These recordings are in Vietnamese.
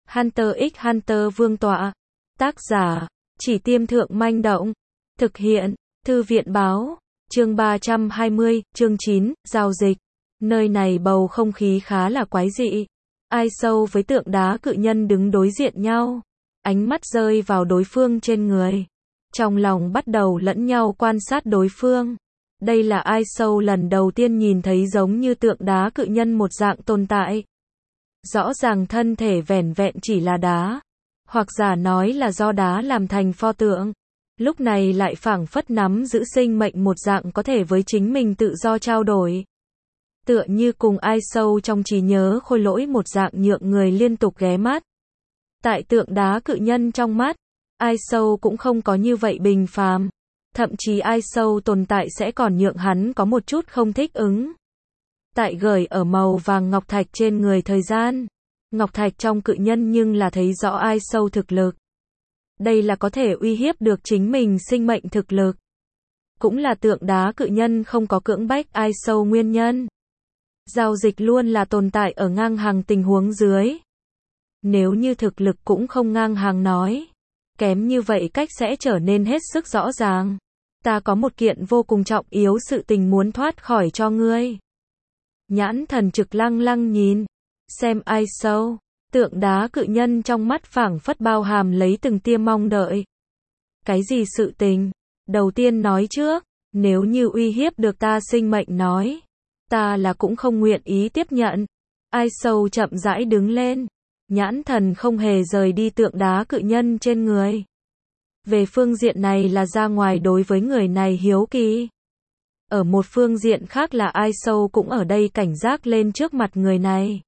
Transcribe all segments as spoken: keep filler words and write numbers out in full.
Hunter x Hunter Vương tọa. Tác giả, Chỉ Tiêm Thượng Manh Động. Thực hiện, Thư viện Báo. Chương ba trăm hai mươi, chương chín, giao dịch. Nơi này bầu không khí khá là quái dị. Ai Sâu với tượng đá cự nhân đứng đối diện nhau. Ánh mắt rơi vào đối phương trên người. Trong lòng bắt đầu lẫn nhau quan sát đối phương. Đây là Ai Sâu lần đầu tiên nhìn thấy giống như tượng đá cự nhân một dạng tồn tại. Rõ ràng thân thể vẻn vẹn chỉ là đá. Hoặc giả nói là do đá làm thành pho tượng. Lúc này lại phảng phất nắm giữ sinh mệnh một dạng có thể với chính mình tự do trao đổi. Tựa như cùng Ai Sâu trong trí nhớ khôi lỗi một dạng nhượng người liên tục ghé mắt. Tại tượng đá cự nhân trong mắt, Ai Sâu cũng không có như vậy bình phàm. Thậm chí Ai Sâu tồn tại sẽ còn nhượng hắn có một chút không thích ứng. Tại gởi ở màu vàng ngọc thạch trên người thời gian. Ngọc thạch trong cự nhân nhưng là thấy rõ Ai Sâu thực lực. Đây là có thể uy hiếp được chính mình sinh mệnh thực lực. Cũng là tượng đá cự nhân không có cưỡng bách Ai Sâu nguyên nhân. Giao dịch luôn là tồn tại ở ngang hàng tình huống dưới. Nếu như thực lực cũng không ngang hàng nói. Kém như vậy cách sẽ trở nên hết sức rõ ràng. Ta có một kiện vô cùng trọng yếu sự tình muốn thoát khỏi cho ngươi. Nhãn thần trực lăng lăng nhìn. Xem Ai Sâu. Tượng đá cự nhân trong mắt phảng phất bao hàm lấy từng tia mong đợi. Cái gì sự tình? Đầu tiên nói trước. Nếu như uy hiếp được ta sinh mệnh nói. Ta là cũng không nguyện ý tiếp nhận. Ai Sâu chậm rãi đứng lên. Nhãn thần không hề rời đi tượng đá cự nhân trên người. Về phương diện này là ra ngoài đối với người này hiếu kỳ. Ở một phương diện khác là Ai Sâu cũng ở đây cảnh giác lên trước mặt người này.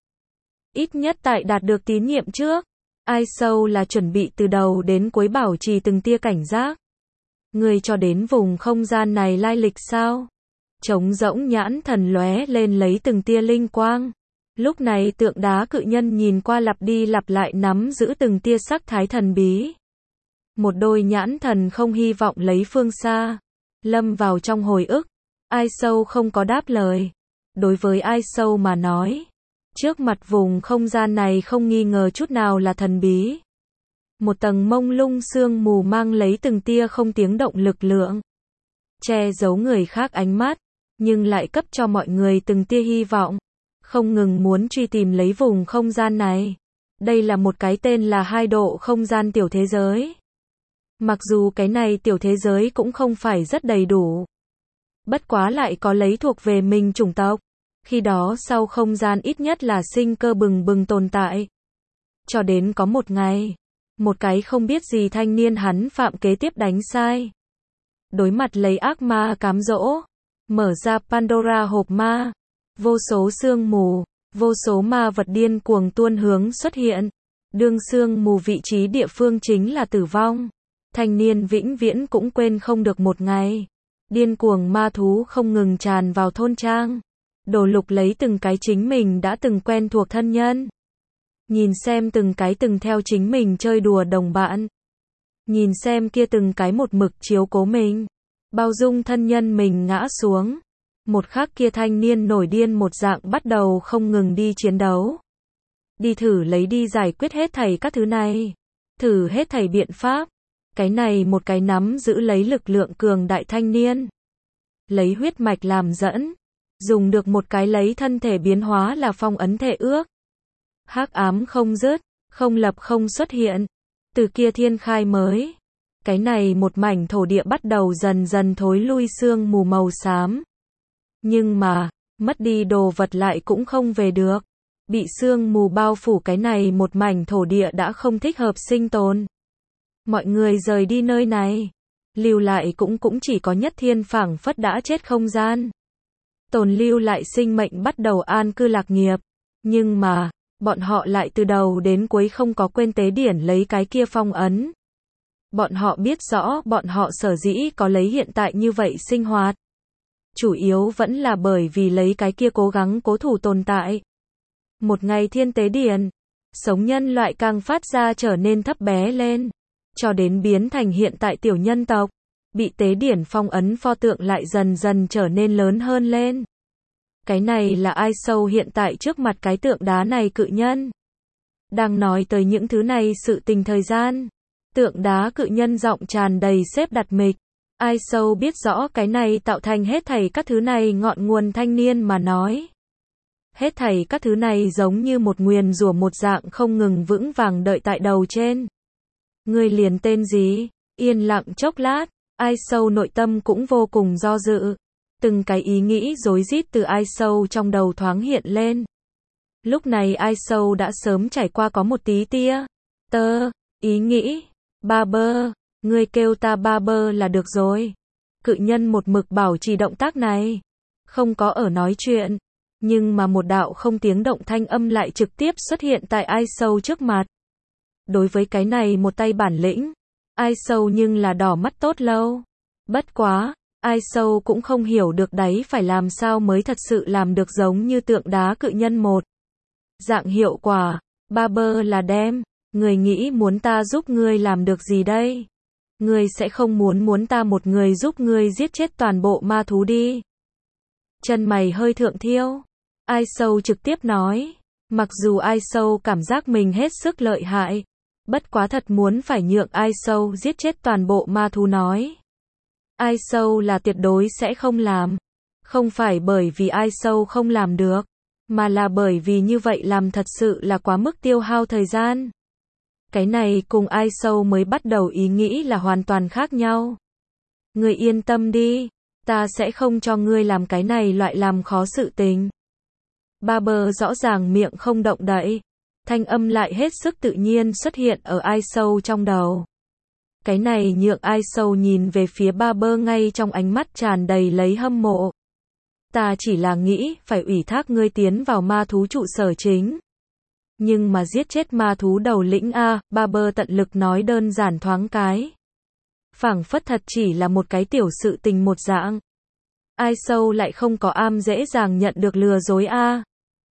Ít nhất tại đạt được tín nhiệm trước. Ai Sâu là chuẩn bị từ đầu đến cuối bảo trì từng tia cảnh giác. Người cho đến vùng không gian này lai lịch sao? Trống rỗng nhãn thần lóe lên lấy từng tia linh quang. Lúc này tượng đá cự nhân nhìn qua lặp đi lặp lại nắm giữ từng tia sắc thái thần bí. Một đôi nhãn thần không hy vọng lấy phương xa. Lâm vào trong hồi ức. Ai Sâu không có đáp lời. Đối với Ai Sâu mà nói. Trước mặt vùng không gian này không nghi ngờ chút nào là thần bí. Một tầng mông lung sương mù mang lấy từng tia không tiếng động lực lượng. Che giấu người khác ánh mắt. Nhưng lại cấp cho mọi người từng tia hy vọng. Không ngừng muốn truy tìm lấy vùng không gian này. Đây là một cái tên là hai độ không gian tiểu thế giới. Mặc dù cái này tiểu thế giới cũng không phải rất đầy đủ. Bất quá lại có lấy thuộc về mình chủng tộc. Khi đó sau không gian ít nhất là sinh cơ bừng bừng tồn tại. Cho đến có một ngày. Một cái không biết gì thanh niên hắn phạm kế tiếp đánh sai. Đối mặt lấy ác ma cám dỗ. Mở ra Pandora hộp ma. Vô số sương mù, vô số ma vật điên cuồng tuôn hướng xuất hiện. Đương sương mù vị trí địa phương chính là tử vong. Thanh niên vĩnh viễn cũng quên không được một ngày. Điên cuồng ma thú không ngừng tràn vào thôn trang. Đổ lục lấy từng cái chính mình đã từng quen thuộc thân nhân. Nhìn xem từng cái từng theo chính mình chơi đùa đồng bạn. Nhìn xem kia từng cái một mực chiếu cố mình. Bao dung thân nhân mình ngã xuống. Một khắc kia thanh niên nổi điên một dạng bắt đầu không ngừng đi chiến đấu. Đi thử lấy đi giải quyết hết thảy các thứ này. Thử hết thảy biện pháp. Cái này một cái nắm giữ lấy lực lượng cường đại thanh niên. Lấy huyết mạch làm dẫn. Dùng được một cái lấy thân thể biến hóa là phong ấn thể ước. Hắc ám không dứt, không lập không xuất hiện. Từ kia thiên khai mới. Cái này một mảnh thổ địa bắt đầu dần dần thối lui sương mù màu xám. Nhưng mà, mất đi đồ vật lại cũng không về được. Bị sương mù bao phủ cái này một mảnh thổ địa đã không thích hợp sinh tồn. Mọi người rời đi nơi này. Lưu lại cũng cũng chỉ có Nhất Thiên phảng phất đã chết không gian. Tồn lưu lại sinh mệnh bắt đầu an cư lạc nghiệp. Nhưng mà, bọn họ lại từ đầu đến cuối không có quên tế điển lấy cái kia phong ấn. Bọn họ biết rõ bọn họ sở dĩ có lấy hiện tại như vậy sinh hoạt. Chủ yếu vẫn là bởi vì lấy cái kia cố gắng cố thủ tồn tại. Một ngày thiên tế điển, sống nhân loại càng phát ra trở nên thấp bé lên. Cho đến biến thành hiện tại tiểu nhân tộc. Bị tế điển phong ấn pho tượng lại dần dần trở nên lớn hơn lên. Cái này là Ai Sâu hiện tại trước mặt cái tượng đá này cự nhân. Đang nói tới những thứ này sự tình thời gian. Tượng đá cự nhân giọng tràn đầy xếp đặt mịch. Ai sâu biết rõ cái này tạo thành hết thảy các thứ này ngọn nguồn thanh niên mà nói. Hết thảy các thứ này giống như một nguyền rủa một dạng không ngừng vững vàng đợi tại đầu trên. Ngươi liền tên gì? Yên lặng chốc lát, ai sâu nội tâm cũng vô cùng do dự. Từng cái ý nghĩ rối rít từ ai sâu trong đầu thoáng hiện lên. Lúc này ai sâu đã sớm trải qua có một tí tia. Tơ, ý nghĩ. Ba bơ, ngươi kêu ta ba bơ là được rồi. Cự nhân một mực bảo trì động tác này. Không có ở nói chuyện. Nhưng mà một đạo không tiếng động thanh âm lại trực tiếp xuất hiện tại ai sâu trước mặt. Đối với cái này một tay bản lĩnh. Ai sâu nhưng là đỏ mắt tốt lâu. Bất quá, ai sâu cũng không hiểu được đấy phải làm sao mới thật sự làm được giống như tượng đá cự nhân một. Dạng hiệu quả, ba bơ là đem. Người nghĩ muốn ta giúp ngươi làm được gì đây? Ngươi sẽ không muốn muốn ta một người giúp ngươi giết chết toàn bộ ma thú đi. Chân mày hơi thượng thiêu. Ai sâu trực tiếp nói. Mặc dù ai sâu cảm giác mình hết sức lợi hại. Bất quá thật muốn phải nhượng ai sâu giết chết toàn bộ ma thú nói. Ai sâu là tuyệt đối sẽ không làm. Không phải bởi vì ai sâu không làm được. Mà là bởi vì như vậy làm thật sự là quá mức tiêu hao thời gian. Cái này cùng ai sâu mới bắt đầu ý nghĩ là hoàn toàn khác nhau. Ngươi yên tâm đi. Ta sẽ không cho ngươi làm cái này loại làm khó sự tình. Ba bơ rõ ràng miệng không động đậy. Thanh âm lại hết sức tự nhiên xuất hiện ở ai sâu trong đầu. Cái này nhượng ai sâu nhìn về phía ba bơ ngay trong ánh mắt tràn đầy lấy hâm mộ. Ta chỉ là nghĩ phải ủy thác ngươi tiến vào ma thú trụ sở chính. Nhưng mà giết chết ma thú đầu lĩnh A, ba bơ tận lực nói đơn giản thoáng cái. Phảng phất thật chỉ là một cái tiểu sự tình một dạng. Ai sâu lại không có am dễ dàng nhận được lừa dối A.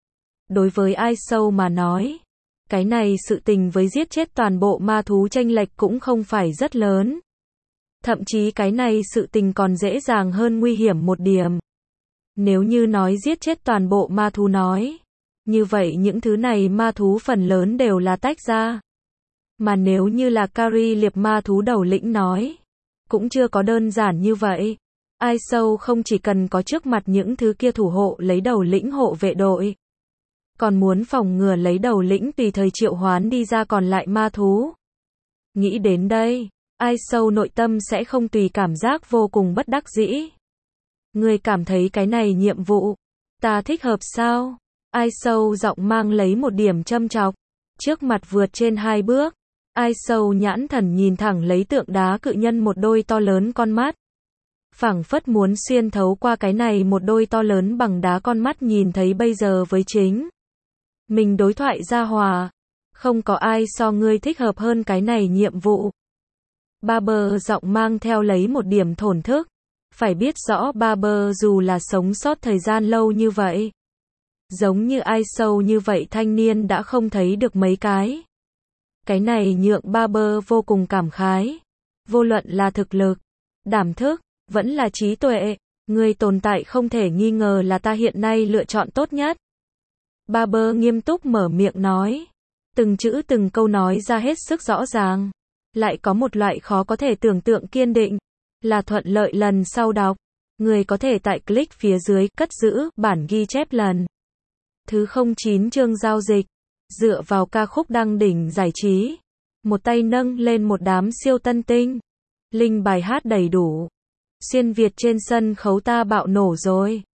Đối với ai sâu mà nói, cái này sự tình với giết chết toàn bộ ma thú chênh lệch cũng không phải rất lớn. Thậm chí cái này sự tình còn dễ dàng hơn nguy hiểm một điểm. Nếu như nói giết chết toàn bộ ma thú nói, như vậy những thứ này ma thú phần lớn đều là tách ra. Mà nếu như là Kari liệp ma thú đầu lĩnh nói, cũng chưa có đơn giản như vậy. Ai sâu không chỉ cần có trước mặt những thứ kia thủ hộ lấy đầu lĩnh hộ vệ đội. Còn muốn phòng ngừa lấy đầu lĩnh tùy thời triệu hoán đi ra còn lại ma thú. Nghĩ đến đây, ai sâu nội tâm sẽ không tùy cảm giác vô cùng bất đắc dĩ. Ngươi cảm thấy cái này nhiệm vụ, ta thích hợp sao? Ai sâu giọng mang lấy một điểm châm chọc. Trước mặt vượt trên hai bước. Ai sâu nhãn thần nhìn thẳng lấy tượng đá cự nhân một đôi to lớn con mắt. Phảng phất muốn xuyên thấu qua cái này một đôi to lớn bằng đá con mắt nhìn thấy bây giờ với chính. Mình đối thoại ra hòa. Không có ai so ngươi thích hợp hơn cái này nhiệm vụ. Ba bơ giọng mang theo lấy một điểm thổn thức. Phải biết rõ ba bơ dù là sống sót thời gian lâu như vậy. Giống như ai sâu như vậy thanh niên đã không thấy được mấy cái. Cái này nhượng ba bơ vô cùng cảm khái. Vô luận là thực lực, đảm thức, vẫn là trí tuệ. Người tồn tại không thể nghi ngờ là ta hiện nay lựa chọn tốt nhất. Ba bơ nghiêm túc mở miệng nói. Từng chữ từng câu nói ra hết sức rõ ràng. Lại có một loại khó có thể tưởng tượng kiên định. Là thuận lợi lần sau đọc. Người có thể tại click phía dưới cất giữ bản ghi chép lần thứ không chín chương giao dịch. Dựa vào ca khúc đăng đỉnh giải trí. Một tay nâng lên một đám siêu tân tinh. Linh bài hát đầy đủ. Xuyên Việt trên sân khấu ta bạo nổ rồi.